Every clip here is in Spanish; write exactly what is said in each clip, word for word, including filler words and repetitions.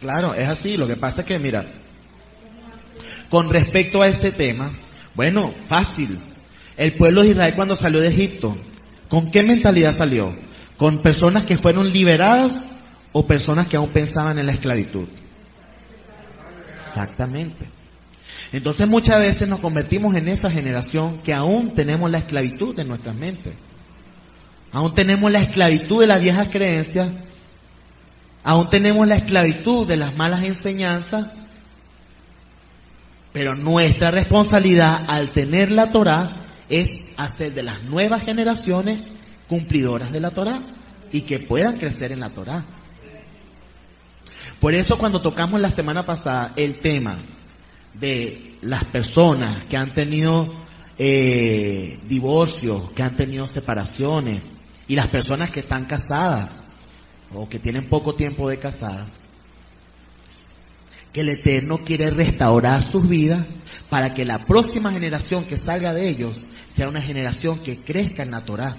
Claro, es así. Lo que pasa es que, mira, con respecto a ese tema, bueno, fácil. El pueblo de Israel cuando salió de Egipto, ¿con qué mentalidad salió? ¿Con personas que fueron liberadas o personas que aún pensaban en la esclavitud? Exactamente. Entonces muchas veces nos convertimos en esa generación que aún tenemos la esclavitud en nuestras mentes. Aún tenemos la esclavitud de las viejas creencias. Aún tenemos la esclavitud de las malas enseñanzas. Pero nuestra responsabilidad al tener la Torá es hacer de las nuevas generaciones cumplidoras de la Torá y que puedan crecer en la Torá. Por eso cuando tocamos la semana pasada el tema de las personas que han tenido eh, divorcios, que han tenido separaciones, y las personas que están casadas o que tienen poco tiempo de casadas, que el Eterno quiere restaurar sus vidas para que la próxima generación que salga de ellos sea una generación que crezca en la Torá.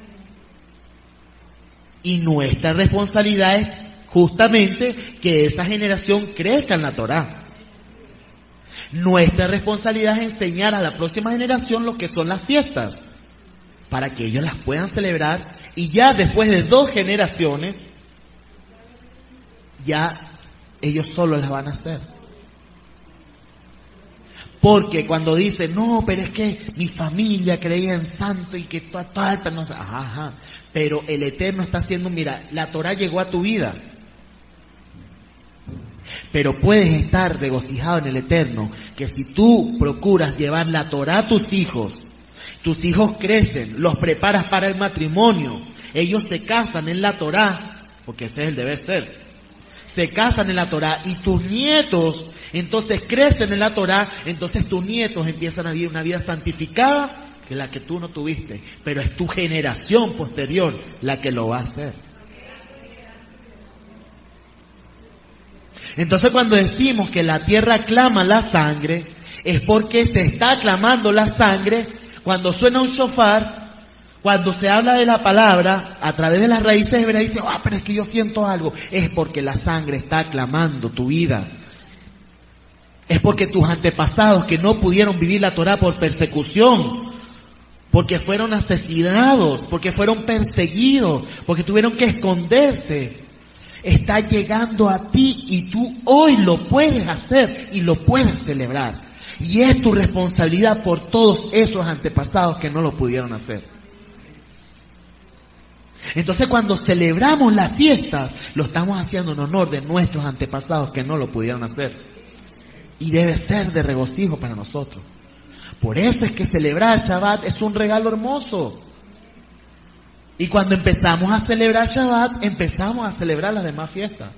Y nuestra responsabilidad es justamente que esa generación crezca en la Torá. Nuestra responsabilidad es enseñar a la próxima generación lo que son las fiestas, para que ellos las puedan celebrar, y ya después de dos generaciones, ya ellos solos las van a hacer. Porque cuando dicen, no, pero es que mi familia creía en santo y que tal, tal, pero no sé, ajá, ajá. Pero el Eterno está haciendo, mira, la Torá llegó a tu vida. Pero puedes estar regocijado en el Eterno, que si tú procuras llevar la Torá a tus hijos, tus hijos crecen, los preparas para el matrimonio, ellos se casan en la Torá, porque ese es el deber ser. Se casan en la Torá y tus nietos entonces crecen en la Torá, entonces tus nietos empiezan a vivir una vida santificada que la que tú no tuviste, pero es tu generación posterior la que lo va a hacer. Entonces cuando decimos que la tierra clama la sangre, es porque se está clamando la sangre cuando suena un shofar. Cuando se habla de la palabra, a través de las raíces hebreas, dice, ah, pero es que yo siento algo. Es porque la sangre está clamando tu vida. Es porque tus antepasados que no pudieron vivir la Torá por persecución, porque fueron asesinados, porque fueron perseguidos, porque tuvieron que esconderse, está llegando a ti y tú hoy lo puedes hacer y lo puedes celebrar. Y es tu responsabilidad por todos esos antepasados que no lo pudieron hacer. Entonces cuando celebramos las fiestas, lo estamos haciendo en honor de nuestros antepasados que no lo pudieron hacer. Y debe ser de regocijo para nosotros. Por eso es que celebrar Shabbat es un regalo hermoso. Y cuando empezamos a celebrar Shabbat, empezamos a celebrar las demás fiestas.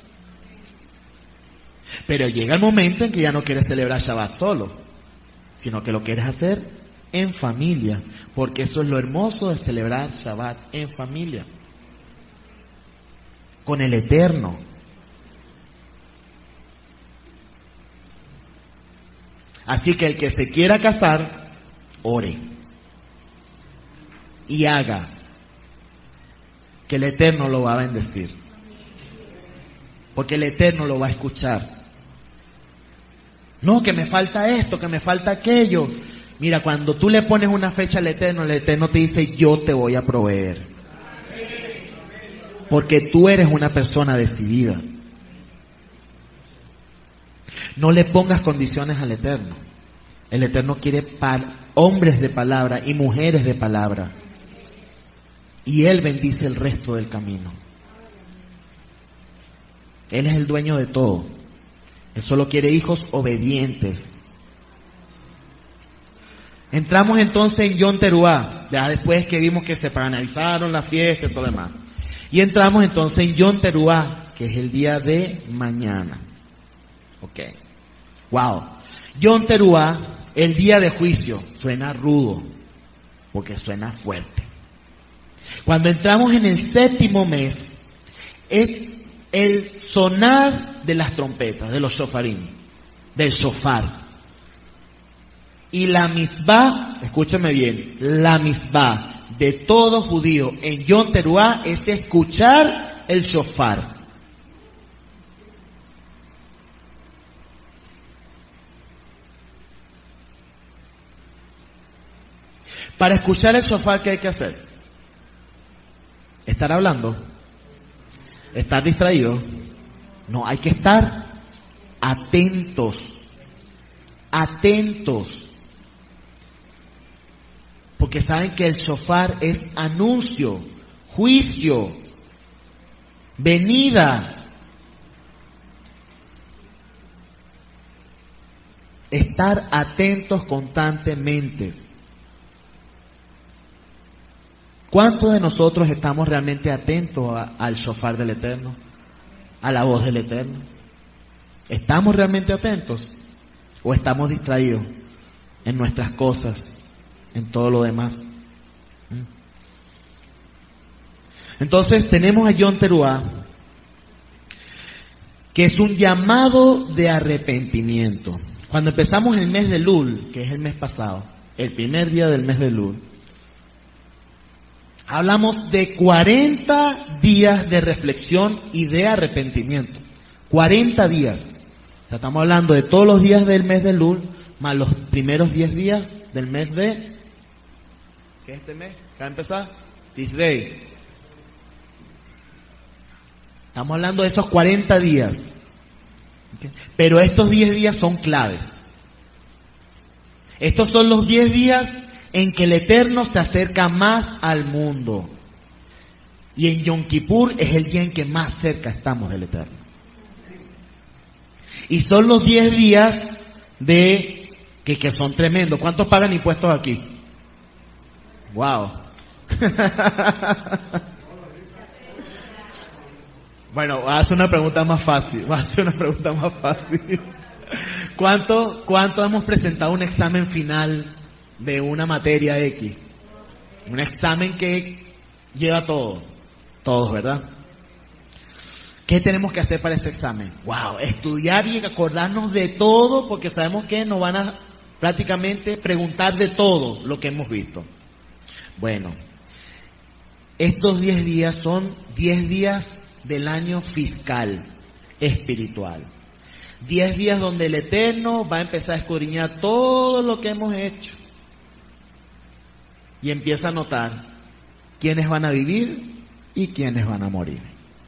Pero llega el momento en que ya no quieres celebrar Shabbat solo, sino que lo quieres hacer en familia, porque eso es lo hermoso de celebrar Shabbat en familia, con el Eterno. Así que el que se quiera casar, ore y haga, que el Eterno lo va a bendecir, porque el Eterno lo va a escuchar. No, que me falta esto, que me falta aquello. Mira, cuando tú le pones una fecha al Eterno, el Eterno te dice, yo te voy a proveer. Porque tú eres una persona decidida. No le pongas condiciones al Eterno. El Eterno quiere par- hombres de palabra y mujeres de palabra. Y Él bendice el resto del camino. Él es el dueño de todo. Él solo quiere hijos obedientes. Entramos entonces en Yom Teruah, ya después que vimos que se paralizaron las fiestas y todo lo demás. Y entramos entonces en Yom Teruah, que es el día de mañana. Ok. Wow. Yom Teruah, el día de juicio, suena rudo, porque suena fuerte. Cuando entramos en el séptimo mes, es el sonar de las trompetas, de los shofarim, del shofar. Y la misbah, escúchame bien, la misbah de todo judío en Yom Teruah es escuchar el shofar. Para escuchar el shofar, ¿qué hay que hacer? ¿Estar hablando? ¿Estar distraído? No, hay que estar atentos. Atentos. Porque saben que el shofar es anuncio, juicio, venida. Estar atentos constantemente. ¿Cuántos de nosotros estamos realmente atentos a, al shofar del Eterno? A la voz del Eterno. ¿Estamos realmente atentos? ¿O estamos distraídos en nuestras cosas, en todo lo demás? Entonces tenemos a Yom Teruah, que es un llamado de arrepentimiento. Cuando empezamos el mes de Lul, que es el mes pasado, el primer día del mes de Lul, hablamos de cuarenta días de reflexión y de arrepentimiento. cuarenta días. O sea, estamos hablando de todos los días del mes de Lul, más los primeros diez días del mes de... ¿Qué es este mes? ¿Qué va a empezar? Tishrei. Estamos hablando de esos cuarenta días. ¿Okay? Pero estos diez días son claves. Estos son los diez días en que el Eterno se acerca más al mundo. Y en Yom Kippur es el día en que más cerca estamos del Eterno. Y son los diez días de que, que son tremendos. ¿Cuántos pagan impuestos aquí? Wow. Bueno, voy a hacer una pregunta más fácil. Voy a hacer una pregunta más fácil. ¿Cuánto, cuánto hemos presentado un examen final de una materia X? Un examen que lleva todo. Todos, ¿verdad? ¿Qué tenemos que hacer para ese examen? Wow, estudiar y acordarnos de todo, porque sabemos que nos van a prácticamente preguntar de todo lo que hemos visto. Bueno, estos diez días son diez días del año fiscal, espiritual. Diez días donde el Eterno va a empezar a escudriñar todo lo que hemos hecho. Y empieza a notar quiénes van a vivir y quiénes van a morir.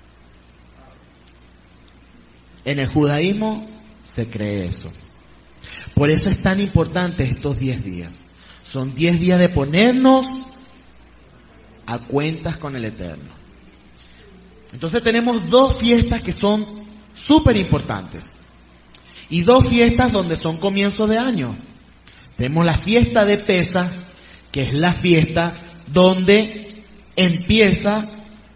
En el judaísmo se cree eso. Por eso es tan importante estos diez días. Son diez días de ponernos a cuentas con el Eterno. Entonces tenemos dos fiestas que son súper importantes. Y dos fiestas donde son comienzos de año. Tenemos la fiesta de Pesaj, que es la fiesta donde empieza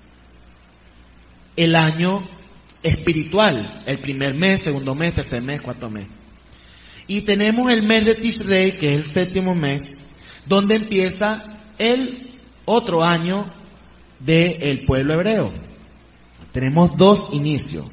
el año espiritual, el primer mes, segundo mes, tercer mes, cuarto mes. Y tenemos el mes de Tishrei, que es el séptimo mes, donde empieza el otro año del pueblo hebreo. Tenemos dos inicios.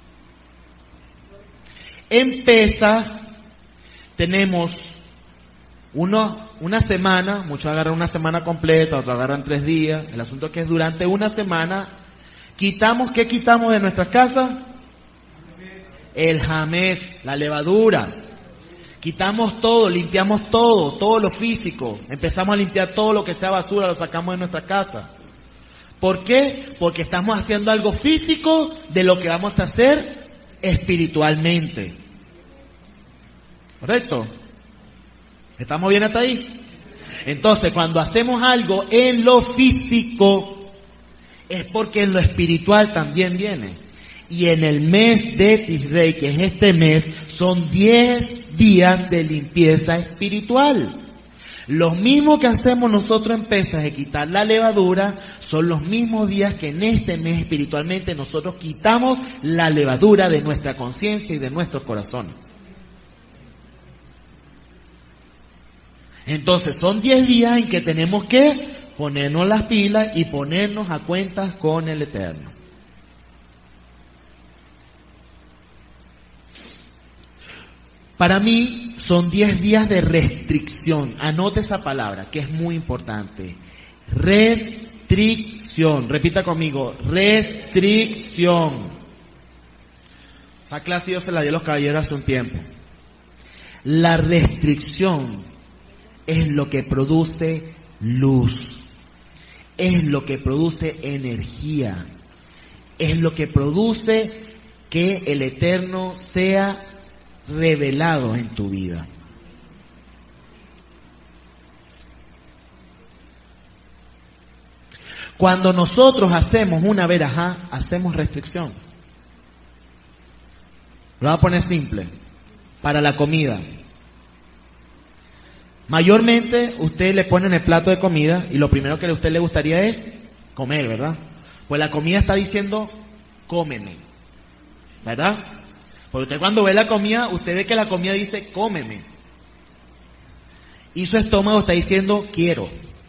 En Pesaj tenemos uno, una semana, muchos agarran una semana completa, otros agarran tres días. El asunto es que durante una semana quitamos, ¿qué quitamos de nuestras casas? El jamef, la levadura. Quitamos todo, limpiamos todo, todo lo físico. Empezamos a limpiar todo lo que sea basura, lo sacamos de nuestra casa. ¿Por qué? Porque estamos haciendo algo físico de lo que vamos a hacer espiritualmente. ¿Correcto? ¿Estamos bien hasta ahí? Entonces, cuando hacemos algo en lo físico, es porque en lo espiritual también viene. Y en el mes de Tishrei, que es este mes, son diez días de limpieza espiritual. Los mismos que hacemos nosotros en Pesaj de quitar la levadura, son los mismos días que en este mes espiritualmente nosotros quitamos la levadura de nuestra conciencia y de nuestro corazón. Entonces son diez días en que tenemos que ponernos las pilas y ponernos a cuentas con el Eterno. Para mí son diez días de restricción. Anote esa palabra que es muy importante. Restricción. Repita conmigo. Restricción. Esa clase yo se la di a los caballeros hace un tiempo. La restricción es lo que produce luz. Es lo que produce energía. Es lo que produce que el Eterno sea revelado en tu vida. Cuando nosotros hacemos una verajá, hacemos restricción. Lo voy a poner simple. Para la comida. Mayormente, usted le pone en el plato de comida y lo primero que a usted le gustaría es comer, ¿verdad? Pues la comida está diciendo, cómeme. ¿Verdad? Porque usted cuando ve la comida, usted ve que la comida dice, cómeme. Y su estómago está diciendo, quiero.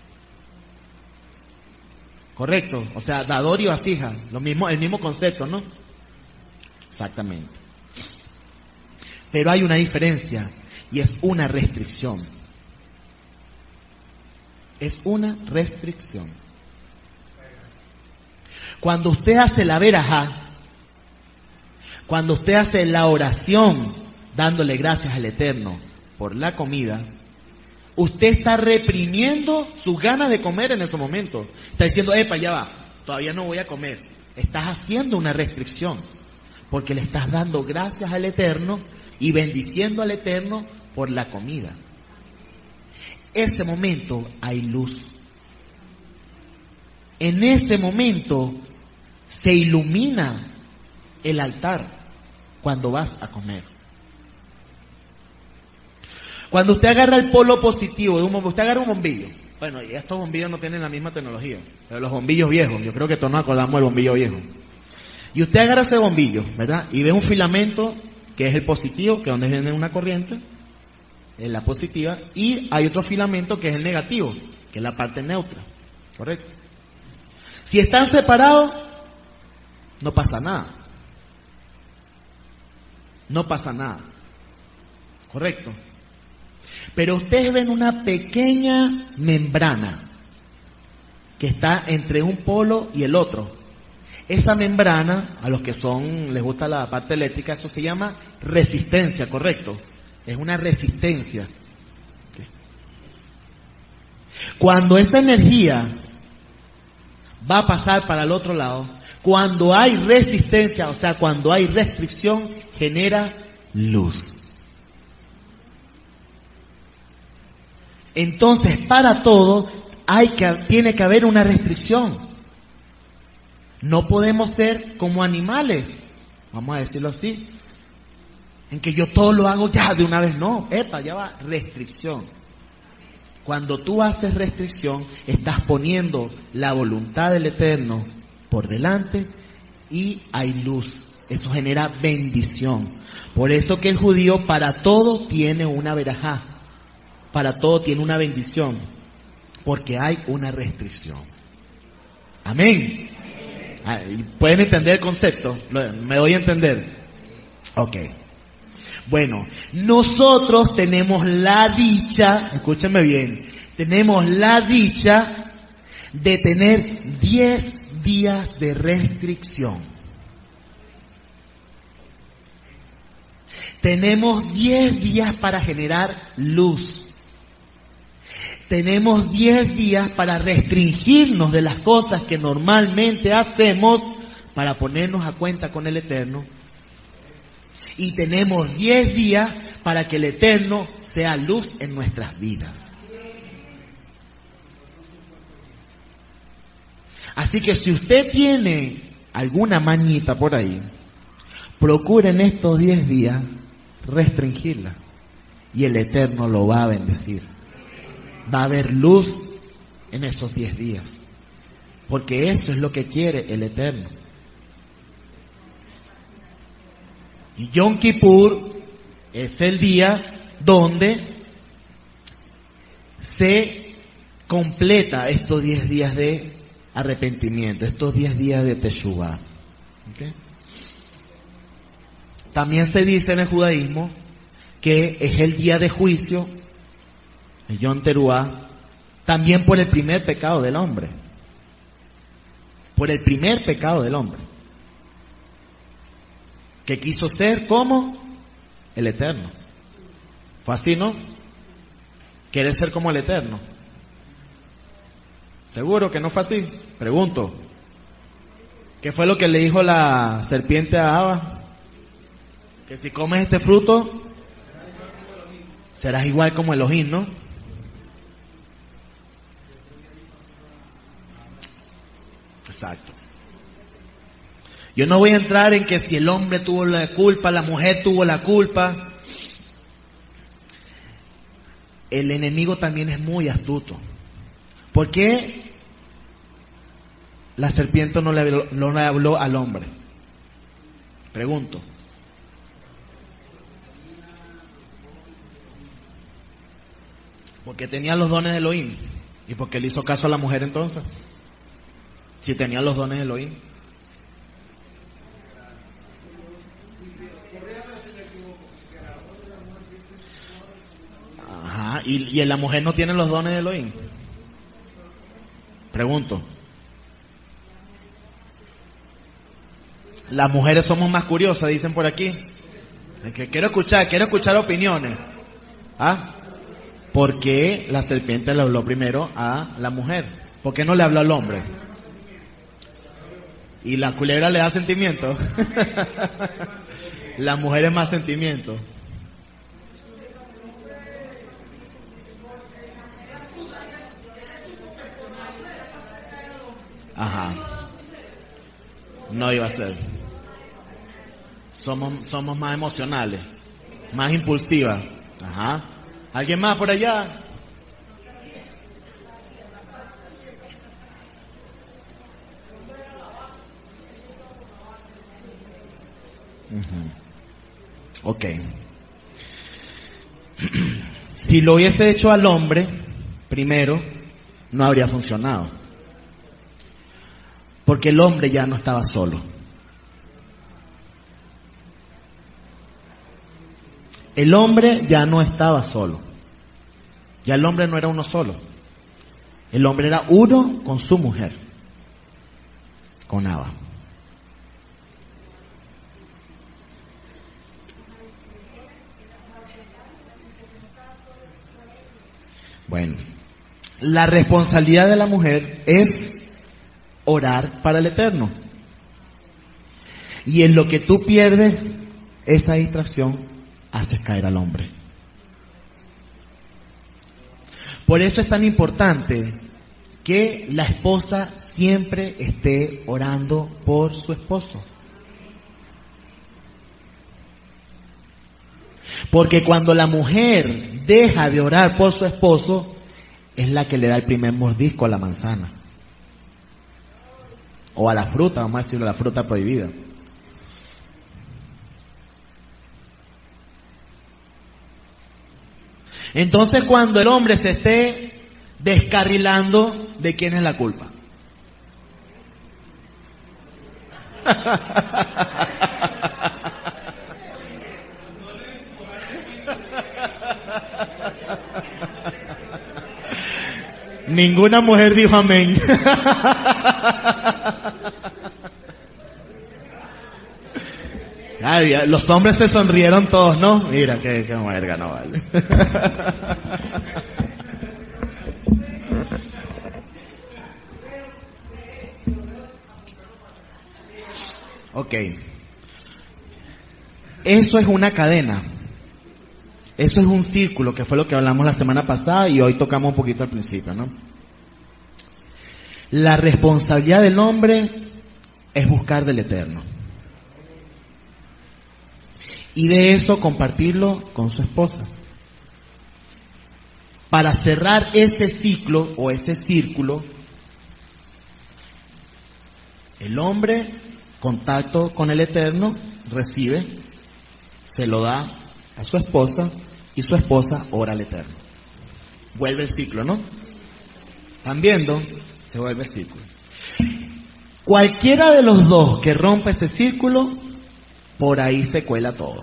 Correcto, o sea, dador y vasija, lo mismo, el mismo concepto, ¿no? Exactamente. Pero hay una diferencia y es una restricción. Es una restricción. Cuando usted hace la verajá, cuando usted hace la oración dándole gracias al Eterno por la comida, usted está reprimiendo sus ganas de comer en ese momento. Está diciendo, epa, ya va, todavía no voy a comer. Estás haciendo una restricción, porque le estás dando gracias al Eterno y bendiciendo al Eterno por la comida. Ese momento hay luz. En ese momento se ilumina el altar cuando vas a comer. Cuando usted agarra el polo positivo de un bombillo, usted agarra un bombillo. Bueno, y estos bombillos no tienen la misma tecnología, pero los bombillos viejos, yo creo que todos nos acordamos del bombillo viejo. Y usted agarra ese bombillo, ¿verdad? Y ve un filamento que es el positivo, que es donde viene una corriente, es la positiva, y hay otro filamento que es el negativo, que es la parte neutra, ¿correcto? Si están separados, no pasa nada. No pasa nada, ¿correcto? Pero ustedes ven una pequeña membrana que está entre un polo y el otro. Esa membrana, a los que son, les gusta la parte eléctrica, eso se llama resistencia, ¿correcto? Es una resistencia. Cuando esa energía va a pasar para el otro lado, cuando hay resistencia, o sea, cuando hay restricción, genera luz. Entonces, para todo, hay que, tiene que haber una restricción. No podemos ser como animales, vamos a decirlo así, en que yo todo lo hago ya de una vez. No, epa, ya va, restricción. Cuando tú haces restricción, estás poniendo la voluntad del Eterno por delante y hay luz. Eso genera bendición. Por eso que el judío para todo tiene una verajá, para todo tiene una bendición, porque hay una restricción. Amén. ¿Pueden entender el concepto? ¿Me doy a entender? Ok. Bueno, nosotros tenemos la dicha, escúchenme bien, tenemos la dicha de tener diez días de restricción. Tenemos diez días para generar luz. Tenemos diez días para restringirnos de las cosas que normalmente hacemos para ponernos a cuenta con el Eterno. Y tenemos diez días para que el Eterno sea luz en nuestras vidas. Así que si usted tiene alguna mañita por ahí, procure en estos diez días restringirla. Y el Eterno lo va a bendecir. Va a haber luz en esos diez días. Porque eso es lo que quiere el Eterno. Y Yom Kippur es el día donde se completa estos diez días de arrepentimiento, estos diez días de Teshuvah. ¿Okay? También se dice en el judaísmo que es el día de juicio, el Yom Teruah, también por el primer pecado del hombre. Por el primer pecado del hombre. Que quiso ser como el Eterno. Fue así, ¿no? Querer ser como el Eterno. ¿Seguro que no fue así? Pregunto. ¿Qué fue lo que le dijo la serpiente a Ava? Que si comes este fruto, serás igual como Elohim, ¿no? Exacto. Yo no voy a entrar en que si el hombre tuvo la culpa, la mujer tuvo la culpa. El enemigo también es muy astuto. ¿Por qué la serpiente no le habló, no le habló al hombre? Pregunto. Porque tenía los dones de Elohim. ¿Y por qué le hizo caso a la mujer entonces? Si tenía los dones de Elohim. Ajá. ¿Y, y la mujer no tiene los dones de Elohim? Pregunto. Las mujeres somos más curiosas, dicen por aquí. Que quiero escuchar, quiero escuchar opiniones. ¿Ah? ¿Por qué la serpiente le habló primero a la mujer? ¿Por qué no le habló al hombre? ¿Y la culebra le da sentimiento? La mujer es más sentimiento. Ajá. No iba a ser. Somos, somos más emocionales, más impulsivas. Ajá. ¿Alguien más por allá? Uh-huh. Ok. Si lo hubiese hecho al hombre primero, no habría funcionado. Porque el hombre ya no estaba solo. El hombre ya no estaba solo. Ya el hombre no era uno solo. El hombre era uno con su mujer, con Ava. Bueno, la responsabilidad de la mujer es orar para el Eterno. Y en lo que tú pierdes esa distracción, haces caer al hombre. Por eso es tan importante que la esposa siempre esté orando por su esposo. Porque cuando la mujer deja de orar por su esposo, es la que le da el primer mordisco a la manzana. O a la fruta, vamos a decirlo, a la fruta prohibida. Entonces, cuando el hombre se esté descarrilando, ¿de quién es la culpa? Ninguna mujer dijo amén. Ay, los hombres se sonrieron todos, ¿no? Mira, qué, qué muerga, no vale. Ok. Eso es una cadena. Eso es un círculo, que fue lo que hablamos la semana pasada y hoy tocamos un poquito al principio, ¿no? La responsabilidad del hombre es buscar del Eterno. Y de eso compartirlo con su esposa. Para cerrar ese ciclo o ese círculo, el hombre, contacto con el Eterno, recibe, se lo da a su esposa y su esposa ora al Eterno. Vuelve el ciclo, ¿no? ¿Están viendo? Se vuelve el círculo. Cualquiera de los dos que rompa este círculo, por ahí se cuela todo.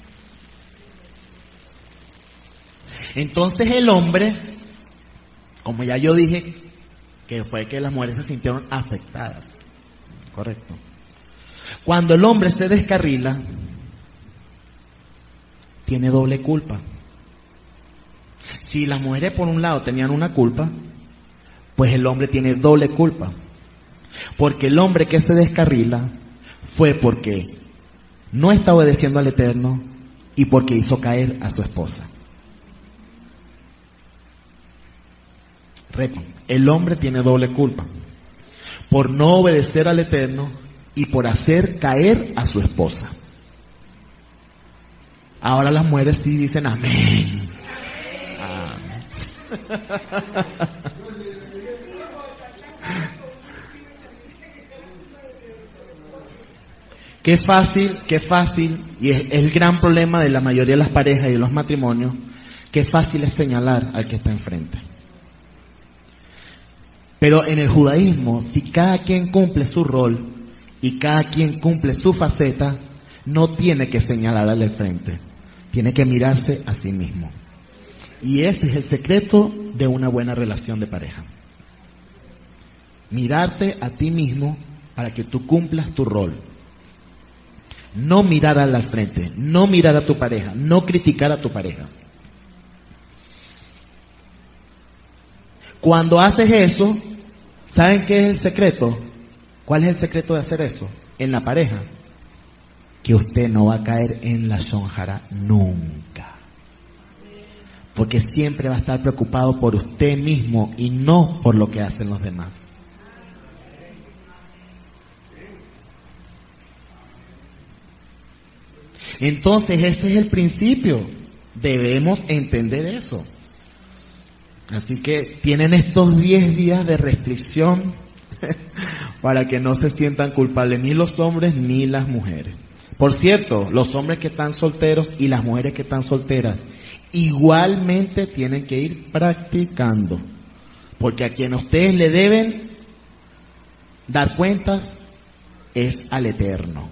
Entonces el hombre, como ya yo dije, que fue que las mujeres se sintieron afectadas. Correcto. Cuando el hombre se descarrila, tiene doble culpa. Si las mujeres por un lado tenían una culpa, Pues el hombre tiene doble culpa. Porque el hombre que se descarrila fue porque no está obedeciendo al Eterno y porque hizo caer a su esposa. Repito, el hombre tiene doble culpa. Por no obedecer al Eterno y por hacer caer a su esposa. Ahora las mujeres sí dicen amén. Amén. Qué fácil, qué fácil, y es el gran problema de la mayoría de las parejas y de los matrimonios, qué fácil es señalar al que está enfrente. Pero en el judaísmo, si cada quien cumple su rol y cada quien cumple su faceta, no tiene que señalar al del frente, tiene que mirarse a sí mismo. Y ese es el secreto de una buena relación de pareja. Mirarte a ti mismo para que tú cumplas tu rol. No mirar al frente, no mirar a tu pareja, no criticar a tu pareja. Cuando haces eso, ¿saben qué es el secreto? ¿Cuál es el secreto de hacer eso en la pareja? Que usted no va a caer en la shonjara nunca. Porque siempre va a estar preocupado por usted mismo y no por lo que hacen los demás. Entonces ese es el principio. Debemos entender eso. Así que tienen estos diez días de restricción para que no se sientan culpables ni los hombres ni las mujeres. Por cierto, los hombres que están solteros y las mujeres que están solteras igualmente tienen que ir practicando. Porque a quien ustedes le deben dar cuentas es al Eterno.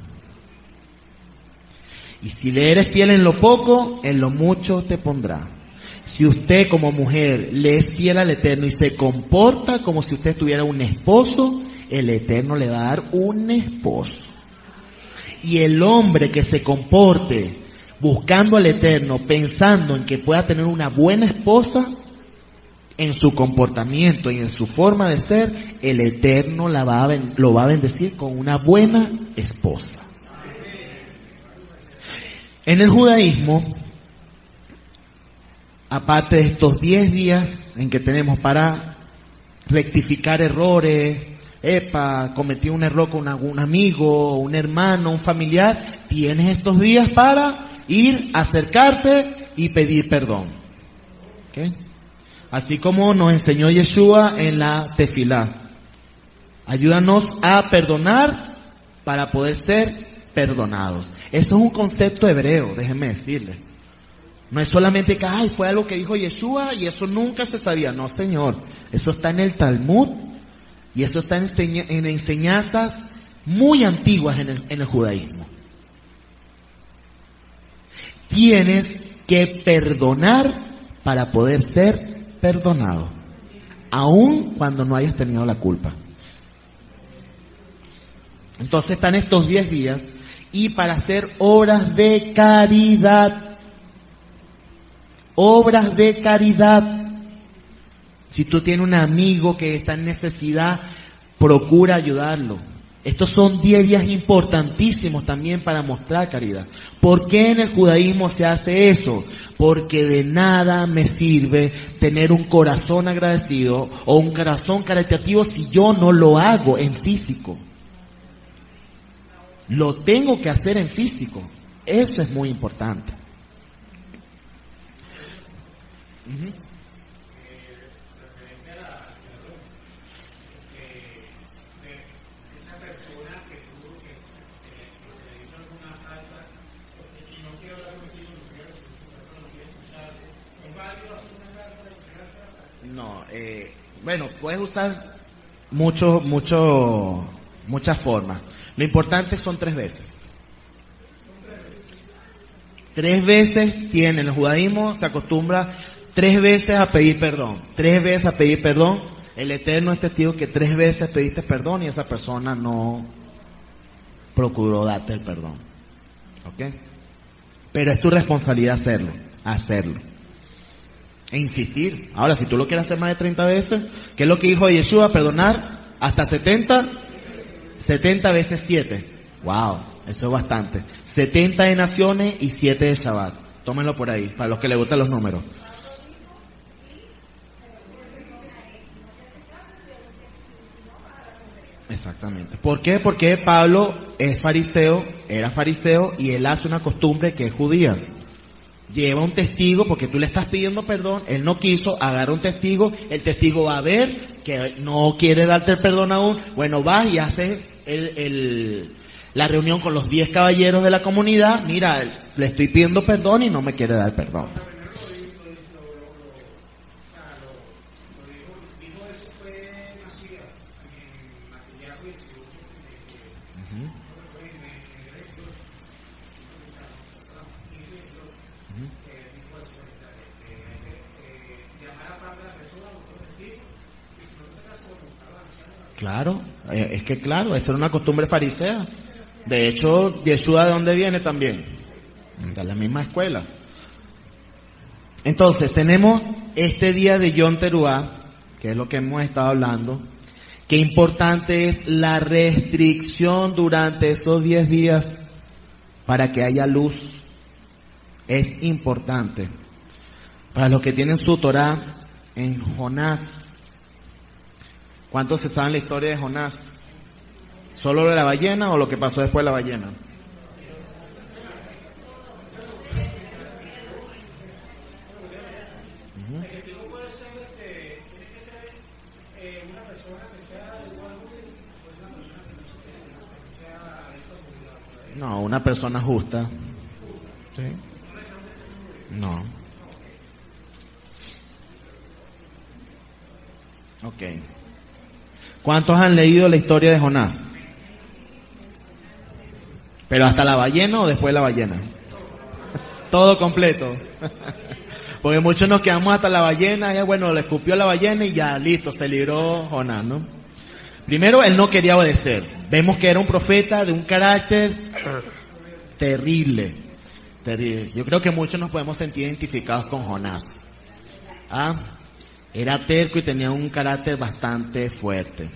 Y si le eres fiel en lo poco, en lo mucho te pondrá. Si usted como mujer le es fiel al Eterno y se comporta como si usted tuviera un esposo, el Eterno le va a dar un esposo. Y el hombre que se comporte buscando al Eterno, pensando en que pueda tener una buena esposa, en su comportamiento y en su forma de ser, el Eterno la va a ben- lo va a bendecir con una buena esposa. En el judaísmo, aparte de estos diez días en que tenemos para rectificar errores, epa, cometí un error con algún amigo, un hermano, un familiar, tienes estos días para ir, acercarte y pedir perdón. ¿Okay? Así como nos enseñó Yeshua en la tefilá. Ayúdanos a perdonar para poder ser perdonados. Eso es un concepto hebreo, déjenme decirles. No es solamente que, ay, fue algo que dijo Yeshua y eso nunca se sabía. No, señor. Eso está en el Talmud y eso está en, enseña- en enseñanzas muy antiguas en el, en el judaísmo. Tienes que perdonar para poder ser perdonado, aun cuando no hayas tenido la culpa. Entonces están estos diez días y para hacer obras de caridad. Obras de caridad. Si tú tienes un amigo que está en necesidad, procura ayudarlo. Estos son diez días importantísimos también para mostrar caridad. ¿Por qué en el judaísmo se hace eso? Porque de nada me sirve tener un corazón agradecido o un corazón caritativo si yo no lo hago en físico. Lo tengo que hacer en físico. Eso es muy importante. Uh-huh. No, eh, bueno, puedes usar mucho, mucho, muchas formas. Lo importante son tres veces. Tres veces tiene, en el judaísmo se acostumbra tres veces a pedir perdón. Tres veces a pedir perdón. El Eterno es testigo que tres veces pediste perdón y esa persona no procuró darte el perdón. ¿Ok? Pero es tu responsabilidad hacerlo, hacerlo. E insistir. Ahora, si tú lo quieres hacer más de treinta veces, ¿qué es lo que dijo Yeshua? Perdonar hasta setenta, setenta veces siete. Wow, eso es bastante. setenta de naciones y siete de Shabbat. Tómenlo por ahí, para los que les gustan los números. Exactamente. ¿Por qué? Porque Pablo es fariseo, era fariseo, y él hace una costumbre que es judía. Lleva un testigo, porque tú le estás pidiendo perdón, él no quiso, agarra un testigo, el testigo va a ver que no quiere darte el perdón aún, bueno, vas y haces el, el, la reunión con los diez caballeros de la comunidad, mira, le estoy pidiendo perdón y no me quiere dar perdón. Claro, es que claro, esa era una costumbre farisea. De hecho, Yeshua, ¿de dónde viene también? De la misma escuela. Entonces, tenemos este día de Yom Teruah, que es lo que hemos estado hablando. Qué importante es la restricción durante esos diez días para que haya luz. Es importante. Para los que tienen su Torah, en Jonás, ¿cuántos se saben la historia de Jonás? ¿Solo lo de la ballena o lo que pasó después de la ballena? Uh-huh. No, una persona justa. ¿Sí? No. Ok. ¿Cuántos han leído la historia de Jonás? ¿Pero hasta la ballena o después de la ballena? Todo completo. Porque muchos nos quedamos hasta la ballena, y bueno, le escupió la ballena y ya, listo, se libró Jonás, ¿no? Primero, él no quería obedecer. Vemos que era un profeta de un carácter terrible. Terrible. Yo creo que muchos nos podemos sentir identificados con Jonás. ¿Ah? Era terco y tenía un carácter bastante fuerte.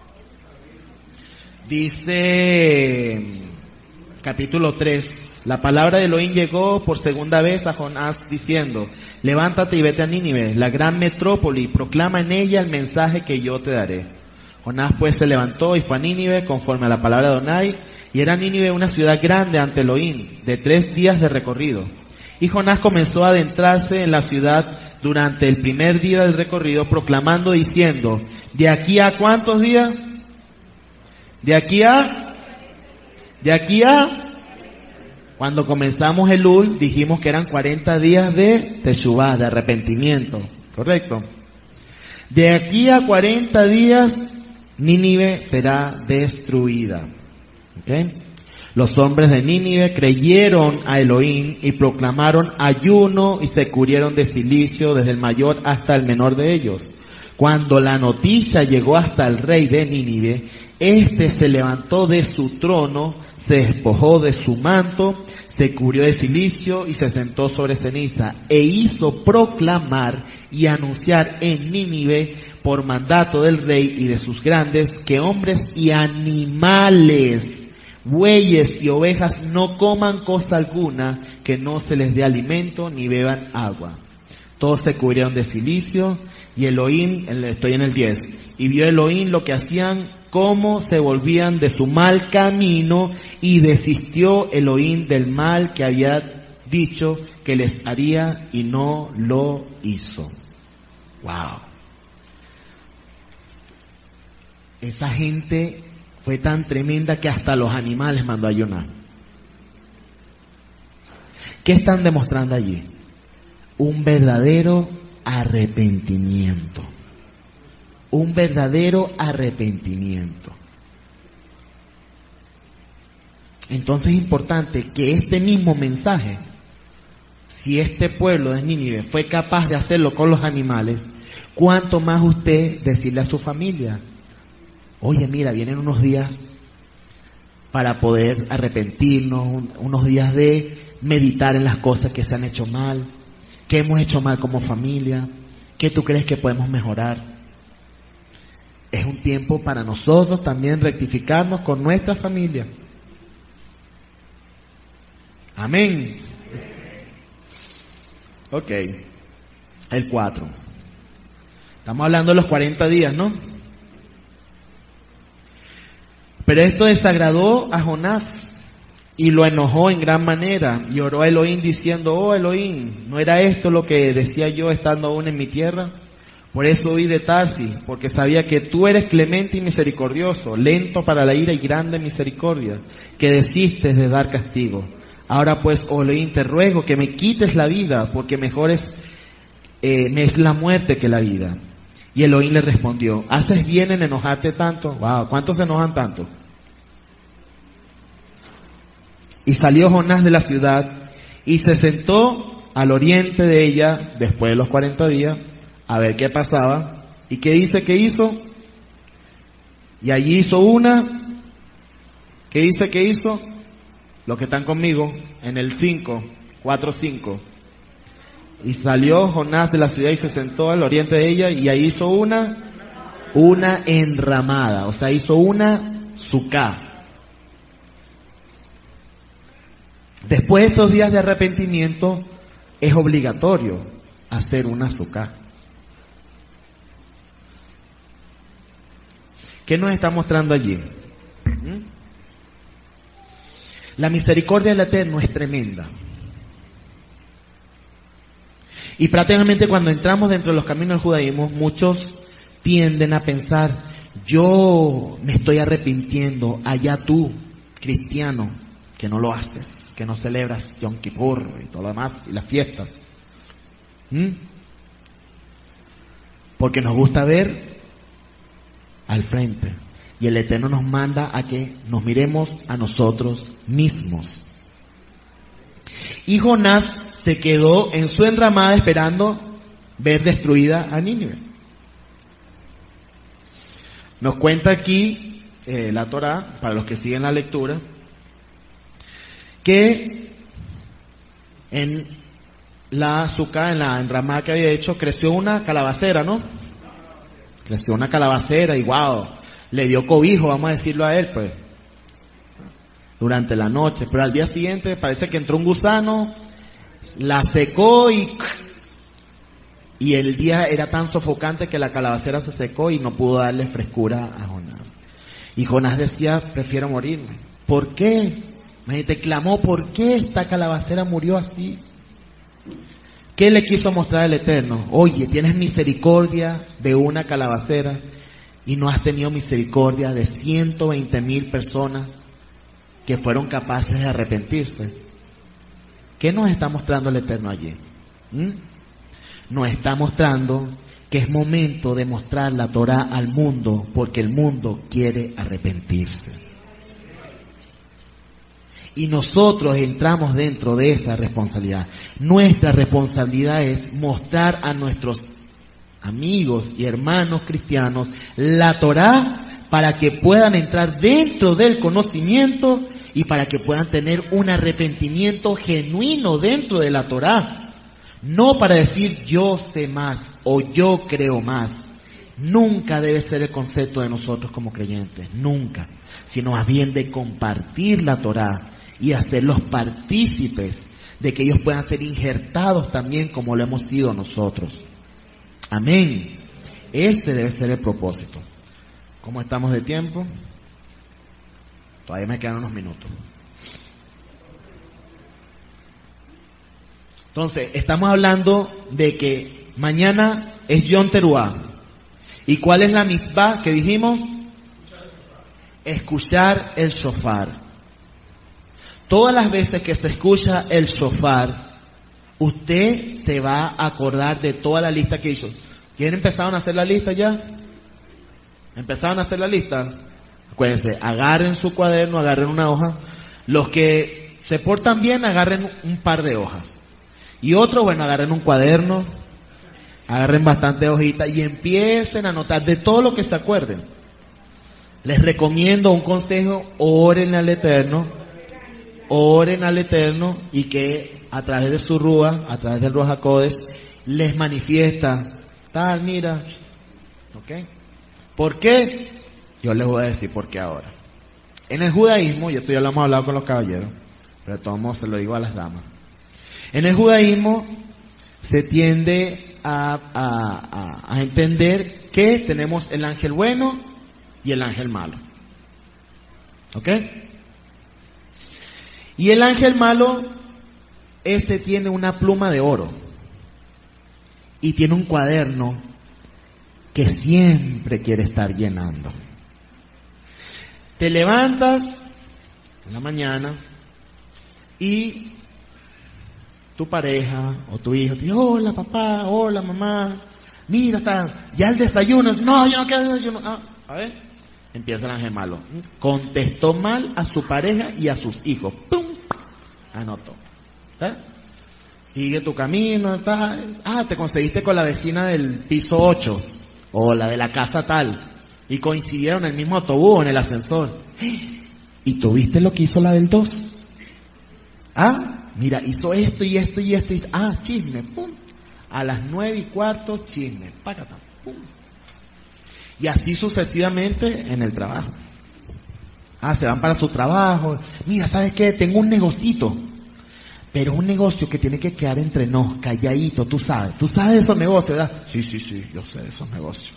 Dice capítulo tres, la palabra de Elohim llegó por segunda vez a Jonás diciendo, levántate y vete a Nínive, la gran metrópoli, proclama en ella el mensaje que yo te daré. Jonás pues se levantó y fue a Nínive conforme a la palabra de Adonai, y era Nínive una ciudad grande ante Elohim, de tres días de recorrido. Y Jonás comenzó a adentrarse en la ciudad durante el primer día del recorrido, proclamando diciendo, ¿de aquí a cuántos días? ¿De aquí a? ¿De aquí a? Cuando comenzamos el Elul, dijimos que eran cuarenta días de Teshuvah, de arrepentimiento, ¿correcto? De aquí a cuarenta días, Nínive será destruida. ¿Ok? Los hombres de Nínive creyeron a Elohim y proclamaron ayuno y se cubrieron de cilicio desde el mayor hasta el menor de ellos. Cuando la noticia llegó hasta el rey de Nínive, éste se levantó de su trono, se despojó de su manto, se cubrió de cilicio y se sentó sobre ceniza e hizo proclamar y anunciar en Nínive por mandato del rey y de sus grandes que hombres y animales, bueyes y ovejas no coman cosa alguna, que no se les dé alimento ni beban agua. Todos se cubrieron de cilicio y Elohim, estoy en el diez, y vio Elohim lo que hacían, cómo se volvían de su mal camino, y desistió Elohim del mal que había dicho que les haría y no lo hizo. Wow. Esa gente fue tan tremenda que hasta los animales mandó a ayunar. ¿Qué están demostrando allí? Un verdadero arrepentimiento. Un verdadero arrepentimiento. Entonces es importante que este mismo mensaje, si este pueblo de Nínive fue capaz de hacerlo con los animales, ¿cuánto más usted decirle a su familia? Oye, mira, vienen unos días para poder arrepentirnos, un, unos días de meditar en las cosas que se han hecho mal. ¿Qué hemos hecho mal como familia? ¿Qué tú crees que podemos mejorar? Es un tiempo para nosotros también rectificarnos con nuestra familia. Amén. Ok. El cuatro. Estamos hablando de los cuarenta días, ¿no? Pero esto desagradó a Jonás y lo enojó en gran manera. Y oró a Elohim diciendo: oh Elohim, ¿no era esto lo que decía yo estando aún en mi tierra? Por eso huí de Tarsis, porque sabía que tú eres clemente y misericordioso, lento para la ira y grande misericordia, que desistes de dar castigo. Ahora pues, oh Elohim, te ruego que me quites la vida, porque mejor es, eh, me es la muerte que la vida. Y Elohim le respondió: ¿haces bien en enojarte tanto? Wow, ¿cuántos se enojan tanto? Y salió Jonás de la ciudad y se sentó al oriente de ella después de los cuarenta días a ver qué pasaba. ¿Y qué dice que hizo? Y allí hizo una. ¿Qué dice que hizo? Los que están conmigo en el cinco, cuatro, cinco. Y salió Jonás de la ciudad y se sentó al oriente de ella y ahí hizo una, una enramada, o sea, hizo una sucá. Después de estos días de arrepentimiento, es obligatorio hacer una sucá. ¿Qué nos está mostrando allí? ¿Mm? La misericordia del Eterno es tremenda. Y prácticamente cuando entramos dentro de los caminos del judaísmo, muchos tienden a pensar: yo me estoy arrepintiendo, allá tú, cristiano, que no lo haces, que no celebras Yom Kippur y todo lo demás, y las fiestas. ¿Mm? Porque nos gusta ver al frente. Y el Eterno nos manda a que nos miremos a nosotros mismos. Y Jonás se quedó en su enramada esperando ver destruida a Nínive. Nos cuenta aquí eh, la Torá, para los que siguen la lectura, que en la azúcar, en la enramada que había hecho, creció una calabacera, ¿no? Creció una calabacera y wow, le dio cobijo, vamos a decirlo a él, pues, durante la noche. Pero al día siguiente parece que entró un gusano, la secó y y el día era tan sofocante que la calabacera se secó y no pudo darle frescura a Jonás. Y Jonás decía: prefiero morirme. ¿Por qué? Imagínate, clamó: ¿por qué esta calabacera murió así? ¿Qué le quiso mostrar el Eterno? Oye, tienes misericordia de una calabacera y no has tenido misericordia de ciento veinte mil personas que fueron capaces de arrepentirse. ¿Qué nos está mostrando el Eterno allí? ¿Mm? Nos está mostrando que es momento de mostrar la Torá al mundo, porque el mundo quiere arrepentirse. Y nosotros entramos dentro de esa responsabilidad. Nuestra responsabilidad es mostrar a nuestros amigos y hermanos cristianos la Torá para que puedan entrar dentro del conocimiento y para que puedan tener un arrepentimiento genuino dentro de la Torá. No para decir yo sé más o yo creo más. Nunca debe ser el concepto de nosotros como creyentes, nunca. Sino más bien de compartir la Torá y hacerlos partícipes de que ellos puedan ser injertados también como lo hemos sido nosotros. Amén. Ese debe ser el propósito. ¿Cómo estamos de tiempo? Todavía me quedan unos minutos. Entonces, estamos hablando de que mañana es Yom Teruah. ¿Y cuál es la mitzvah que dijimos? Escuchar el shofar. Todas las veces que se escucha el shofar, usted se va a acordar de toda la lista que hizo. ¿Quién empezaron a hacer la lista ya? ¿Empezaron a hacer la lista? Acuérdense, agarren su cuaderno, agarren una hoja. Los que se portan bien, agarren un par de hojas. Y otros, bueno, agarren un cuaderno, agarren bastante hojitas y empiecen a anotar de todo lo que se acuerden. Les recomiendo un consejo: oren al Eterno oren al Eterno y que a través de su Rúa, a través del Ruach HaKodesh, les manifiesta, tal, mira, ¿ok? ¿Por qué? Yo les voy a decir por qué ahora. En el judaísmo, y esto ya lo hemos hablado con los caballeros, pero de todos modos se lo digo a las damas. En el judaísmo se tiende a, a, a, a entender que tenemos el ángel bueno y el ángel malo. ¿Ok? Y el ángel malo, este tiene una pluma de oro y tiene un cuaderno que siempre quiere estar llenando. Te levantas en la mañana y tu pareja o tu hijo te dice, hola papá, hola mamá, mira, está ya el desayuno. No, yo no quiero desayuno. Ah, a ver, empieza el ángel malo. Contestó mal a su pareja y a sus hijos. ¡Pum! Anotó. ¿Está? Sigue tu camino. ¿Está? Ah, te conseguiste con la vecina del piso ocho o la de la casa tal. Y coincidieron en el mismo autobús, en el ascensor. ¿Y tú viste lo que hizo la del dos? Ah, mira, hizo esto y esto y esto y esto. Ah, chisme, pum. A las nueve y cuarto, chisme, pácata, pum. Y así sucesivamente en el trabajo. Ah, se van para su trabajo. Mira, ¿sabes qué? Tengo un negocito. Pero un negocio que tiene que quedar entre nos, calladito, tú sabes. Tú sabes de esos negocios, ¿verdad? Sí, sí, sí, yo sé de esos negocios.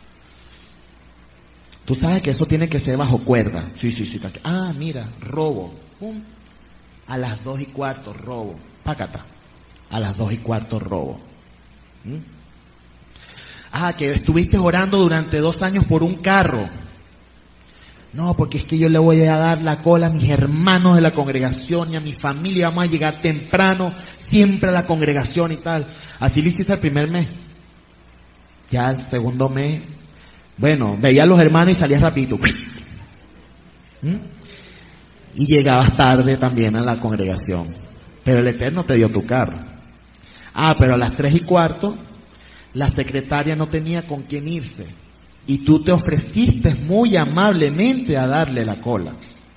Tú sabes que eso tiene que ser bajo cuerda. Sí, sí, sí. Ah, mira, robo. Pum. A las dos y cuarto, robo. Pácata. A las dos y cuarto, robo. ¿Mm? Ah, que estuviste orando durante dos años por un carro. No, porque es que yo le voy a dar la cola a mis hermanos de la congregación y a mi familia. Vamos a llegar temprano, siempre a la congregación y tal. Así lo hiciste el primer mes. Ya el segundo mes, bueno, veía a los hermanos y salías rapidito. ¿Mm? Y llegabas tarde también a la congregación. Pero el Eterno te dio tu carro. Ah, pero a las tres y cuarto, la secretaria no tenía con quién irse. Y tú te ofreciste muy amablemente a darle la cola.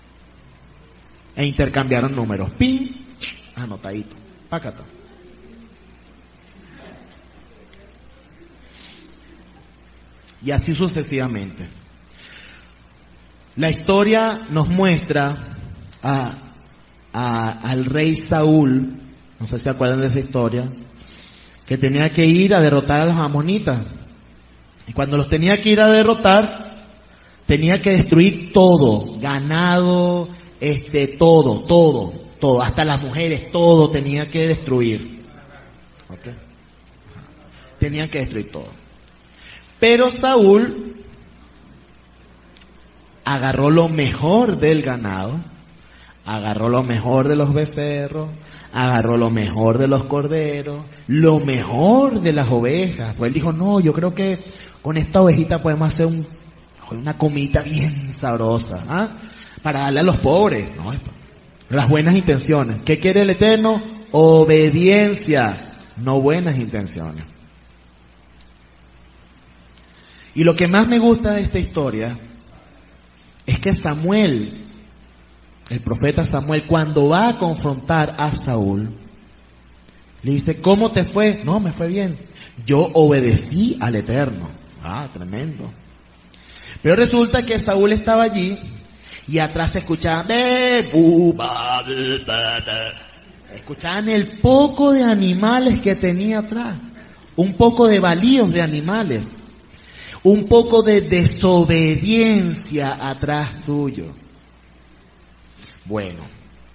E intercambiaron números. Pim, anotadito. Pácata. Y así sucesivamente. La historia nos muestra a, a, al rey Saúl, no sé si se acuerdan de esa historia, que tenía que ir a derrotar a los amonitas. Y cuando los tenía que ir a derrotar, tenía que destruir todo, ganado, este, todo, todo, todo, hasta las mujeres, todo tenía que destruir. ¿Okay? Tenía que destruir todo. Pero Saúl agarró lo mejor del ganado, agarró lo mejor de los becerros, agarró lo mejor de los corderos, lo mejor de las ovejas. Pues él dijo, no, yo creo que con esta ovejita podemos hacer un, una comida bien sabrosa, ¿ah? Para darle a los pobres. No, las buenas intenciones. ¿Qué quiere el Eterno? Obediencia, no buenas intenciones. Y lo que más me gusta de esta historia es que Samuel, el profeta Samuel, cuando va a confrontar a Saúl, le dice, ¿cómo te fue? No, me fue bien. Yo obedecí al Eterno. Ah, tremendo. Pero resulta que Saúl estaba allí y atrás se escuchaban, escuchaban el poco de animales que tenía atrás, un poco de balíos de animales, un poco de desobediencia atrás tuyo. Bueno,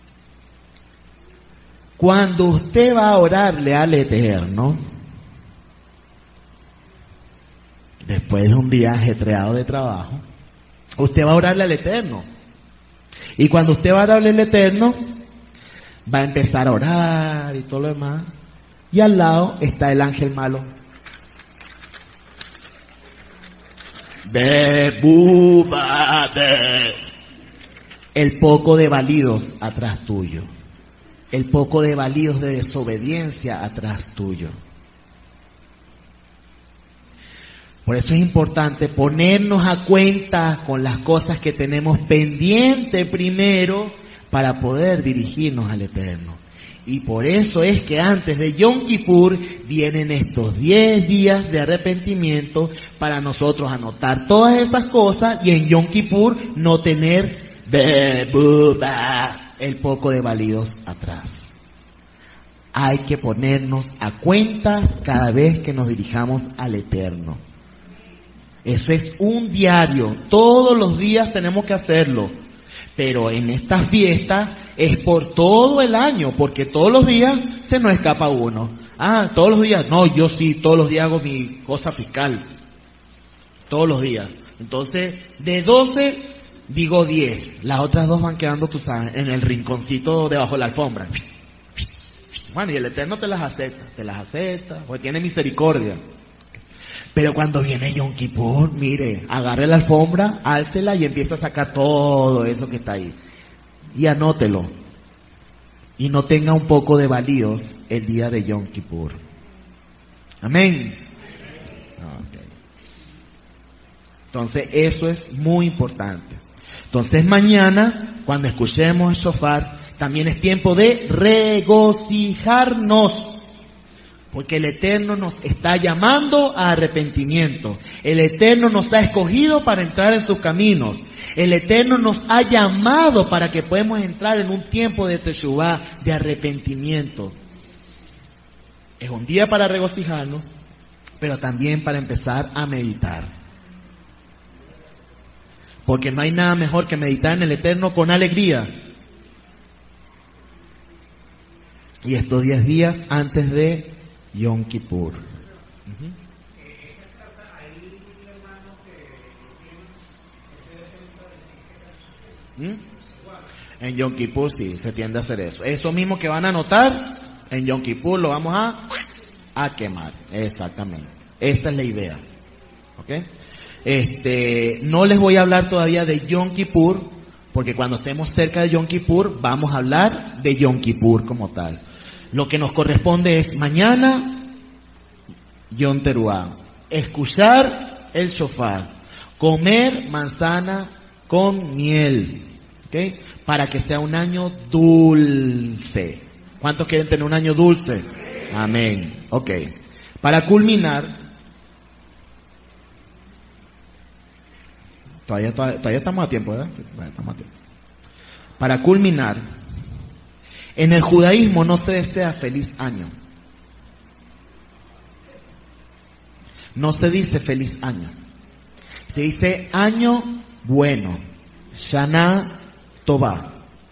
cuando usted va a orarle al Eterno, después de un día ajetreado de trabajo, usted va a orarle al Eterno. Y cuando usted va a orarle al Eterno, va a empezar a orar y todo lo demás. Y al lado está el ángel malo. El poco de balidos atrás tuyo. El poco de balidos de desobediencia atrás tuyo. Por eso es importante ponernos a cuenta con las cosas que tenemos pendiente primero para poder dirigirnos al Eterno. Y por eso es que antes de Yom Kippur vienen estos diez días de arrepentimiento para nosotros anotar todas esas cosas y en Yom Kippur no tener de Buda el poco de válidos atrás. Hay que ponernos a cuenta cada vez que nos dirijamos al Eterno. Eso es un diario, todos los días tenemos que hacerlo. Pero en estas fiestas es por todo el año, porque todos los días se nos escapa uno. Ah, todos los días. No, yo sí, todos los días hago mi cosa fiscal. Todos los días. Entonces, de doce, digo diez. Las otras dos van quedando, tú sabes, en el rinconcito debajo de la alfombra. Bueno, y el Eterno te las acepta, te las acepta, porque tiene misericordia. Pero cuando viene Yom Kippur, mire, agarre la alfombra, álcela y empieza a sacar todo eso que está ahí. Y anótelo. Y no tenga un poco de valíos el día de Yom Kippur. Amén. Okay. Entonces, eso es muy importante. Entonces, mañana, cuando escuchemos el shofar, también es tiempo de regocijarnos. Porque el Eterno nos está llamando a arrepentimiento. El Eterno nos ha escogido para entrar en sus caminos. El Eterno nos ha llamado para que podamos entrar en un tiempo de teshuvá, de arrepentimiento. Es un día para regocijarnos, pero también para empezar a meditar. Porque no hay nada mejor que meditar en el Eterno con alegría. Y estos diez días antes de Yom Kippur. Uh-huh. ¿Mm? En Yom Kippur sí, se tiende a hacer eso. Eso mismo que van a anotar, en Yom Kippur lo vamos a, a quemar. Exactamente. Esa es la idea. ¿Ok? Este, no les voy a hablar todavía de Yom Kippur, porque cuando estemos cerca de Yom Kippur, vamos a hablar de Yom Kippur como tal. Lo que nos corresponde es mañana, Yom Teruah, escuchar el shofar, comer manzana con miel, ¿okay? Para que sea un año dulce. ¿Cuántos quieren tener un año dulce? Amén. Ok. Para culminar, todavía, todavía, todavía estamos a tiempo, ¿verdad? Sí, todavía estamos a tiempo. Para culminar, en el judaísmo no se desea feliz año. No se dice feliz año. Se dice año bueno. Shana Tová.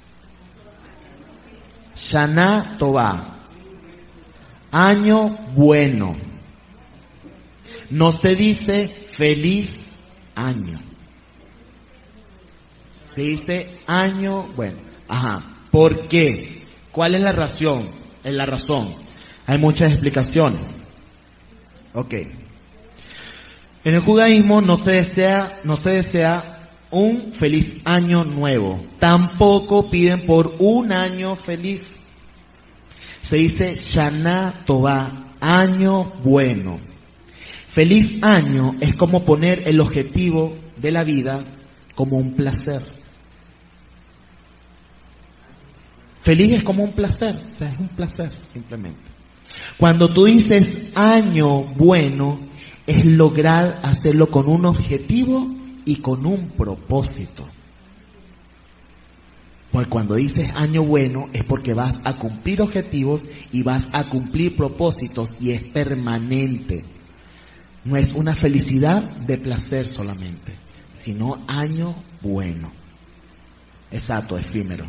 Shana Tová. Año bueno. No se dice feliz año. Se dice año bueno. Ajá. ¿Por qué? ¿Cuál es la razón? Es la razón. Hay muchas explicaciones. Ok. En el judaísmo no se desea, no se desea un feliz año nuevo. Tampoco piden por un año feliz. Se dice Shana Tová, año bueno. Feliz año es como poner el objetivo de la vida como un placer. Feliz es como un placer, o sea, es un placer simplemente. Cuando tú dices año bueno, es lograr hacerlo con un objetivo y con un propósito. Porque cuando dices año bueno es porque vas a cumplir objetivos y vas a cumplir propósitos y es permanente. No es una felicidad de placer solamente, sino año bueno. Exacto, efímero.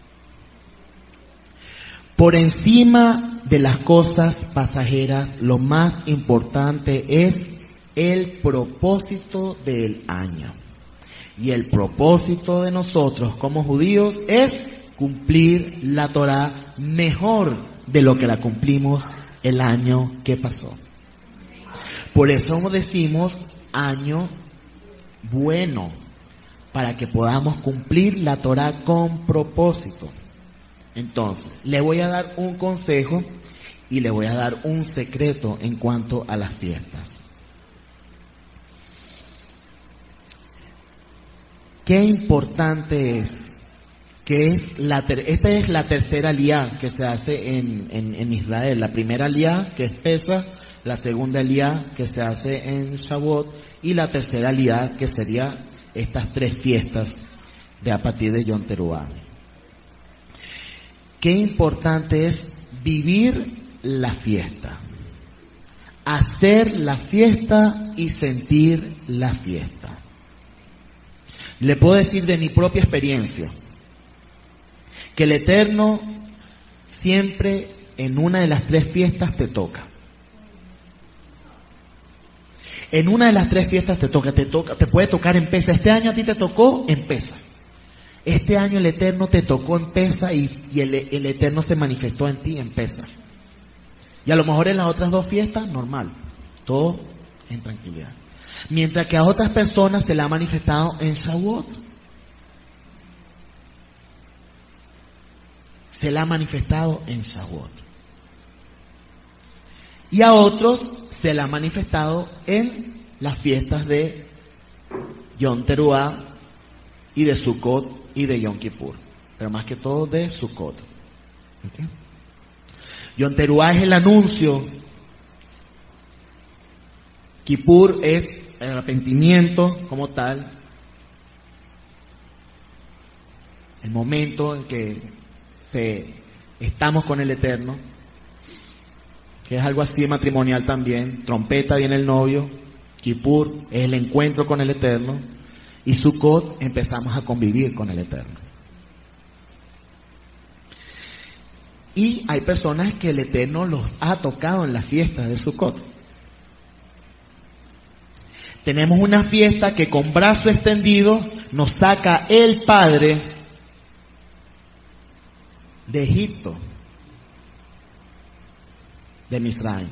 Por encima de las cosas pasajeras, lo más importante es el propósito del año. Y el propósito de nosotros como judíos es cumplir la Torá mejor de lo que la cumplimos el año que pasó. Por eso decimos año bueno, para que podamos cumplir la Torá con propósito. Entonces, le voy a dar un consejo y le voy a dar un secreto en cuanto a las fiestas. Qué importante es que es la ter- esta es la tercera aliyá que se hace en, en, en Israel. La primera aliyá, que es Pesach, la segunda aliyá que se hace en Shavuot, y la tercera aliyá que sería estas tres fiestas de a partir de Yom Teruah. Qué importante es vivir la fiesta, hacer la fiesta y sentir la fiesta. Le puedo decir de mi propia experiencia que el Eterno siempre en una de las tres fiestas te toca. En una de las tres fiestas te toca, te toca, te puede tocar en Pesach. Este año a ti te tocó en Pesach. Este año el Eterno te tocó en Pesach y, y el, el Eterno se manifestó en ti en Pesach. Y a lo mejor en las otras dos fiestas, normal, todo en tranquilidad. Mientras que a otras personas se le ha manifestado en Shavuot. Se le ha manifestado en Shavuot. Y a otros se le ha manifestado en las fiestas de Yom Teruah y de Sukkot y de Yom Kippur. Pero más que todo de Sukkot. ¿Okay? Yom Teruah es el anuncio. Kippur es el arrepentimiento como tal. El momento en que se, estamos con el Eterno. Que es algo así matrimonial también. Trompeta viene el novio. Kippur es el encuentro con el Eterno. Y Sukkot empezamos a convivir con el Eterno. Y hay personas que el Eterno los ha tocado en las fiestas de Sukkot. Tenemos una fiesta que con brazo extendido nos saca el Padre de Egipto, de Misraim.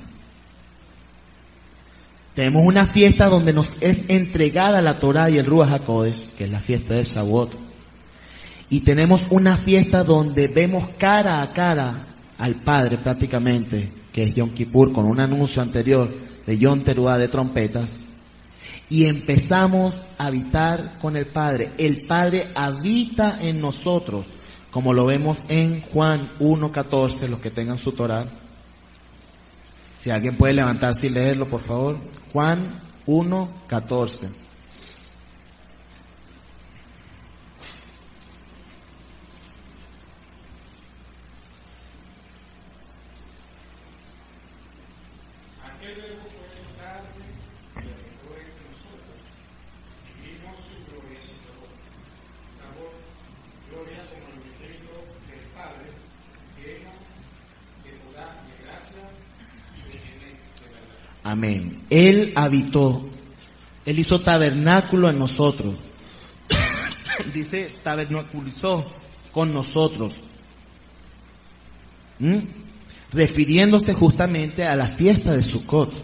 Tenemos una fiesta donde nos es entregada la Torá y el Ruach HaKodesh, que es la fiesta de Shavuot. Y tenemos una fiesta donde vemos cara a cara al Padre prácticamente, que es Yom Kippur, con un anuncio anterior de Yom Teruah de trompetas. Y empezamos a habitar con el Padre. El Padre habita en nosotros, como lo vemos en Juan uno catorce, los que tengan su Torá. Si alguien puede levantarse y leerlo, por favor. Juan uno catorce. Amén. Él habitó, Él hizo tabernáculo en nosotros. Dice, tabernaculizó con nosotros. ¿Mm? Refiriéndose justamente a la fiesta de Sukkot.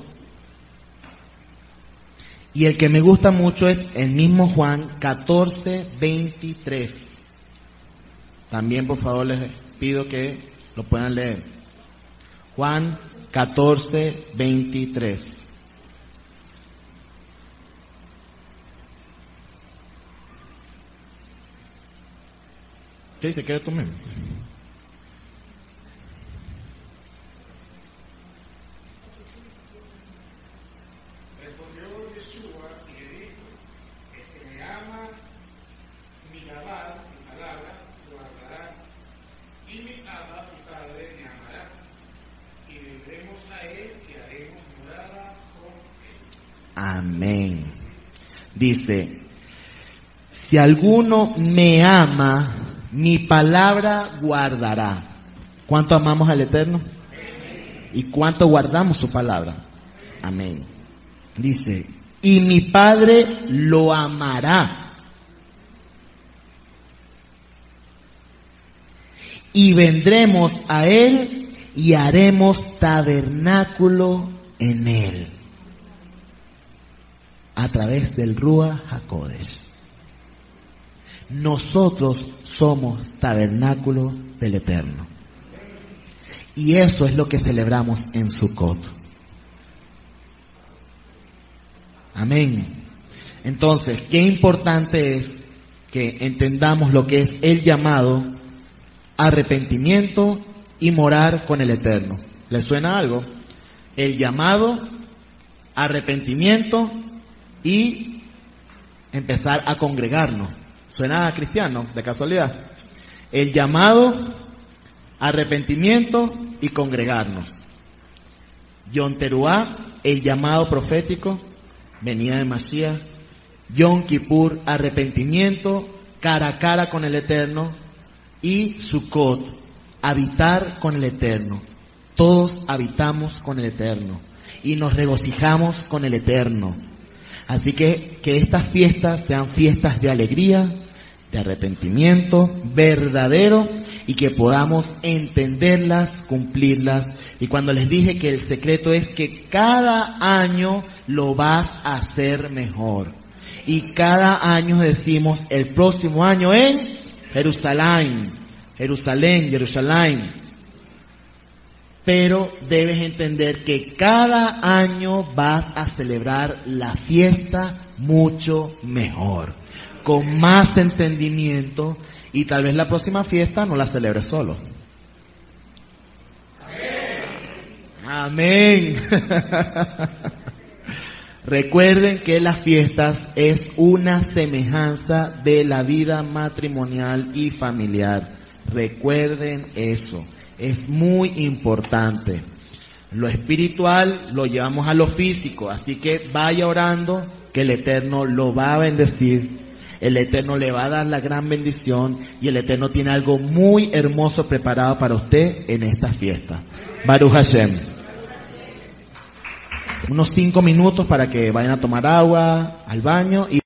Y el que me gusta mucho es el mismo Juan catorce veintitrés. También por favor les pido que lo puedan leer. Juan catorce veintitrés. ¿Qué dice? ¿Quiere comer? Respondió Yeshua y le dijo: el que me ama, mi Gabal, mi palabra, guardará, y mi Abba, mi Padre, me amará, y vendremos a él y haremos morada con él. Amén. Dice, si alguno me ama, mi palabra guardará. ¿Cuánto amamos al Eterno? Amén. ¿Y cuánto guardamos su palabra? Amén. Dice, y mi Padre lo amará. Y vendremos a él y haremos tabernáculo en él. A través del Ruach HaKodesh. Nosotros somos tabernáculo del Eterno. Y eso es lo que celebramos en Sukkot. Amén. Entonces, qué importante es que entendamos lo que es el llamado, arrepentimiento y morar con el Eterno. ¿Les suena algo? El llamado, arrepentimiento y empezar a congregarnos. ¿Suena a cristiano, de casualidad? El llamado, arrepentimiento y congregarnos. Yom Teruah, el llamado profético, venida de Mashiach. Yom Kippur, arrepentimiento, cara a cara con el Eterno. Y Sukkot, habitar con el Eterno. Todos habitamos con el Eterno y nos regocijamos con el Eterno. Así que que estas fiestas sean fiestas de alegría, de arrepentimiento verdadero, y que podamos entenderlas, cumplirlas. Y cuando les dije que el secreto es que cada año lo vas a hacer mejor, y cada año decimos el próximo año en Jerusalén, Jerusalén, Jerusalén. Pero debes entender que cada año vas a celebrar la fiesta mucho mejor, con más entendimiento, y tal vez la próxima fiesta no la celebres solo. Amén. Recuerden que las fiestas es una semejanza de la vida matrimonial y familiar. Recuerden eso. Es muy importante. Lo espiritual lo llevamos a lo físico, así que vaya orando que el Eterno lo va a bendecir. El Eterno le va a dar la gran bendición, y el Eterno tiene algo muy hermoso preparado para usted en esta fiesta. Baruch Hashem. Unos cinco minutos para que vayan a tomar agua, al baño y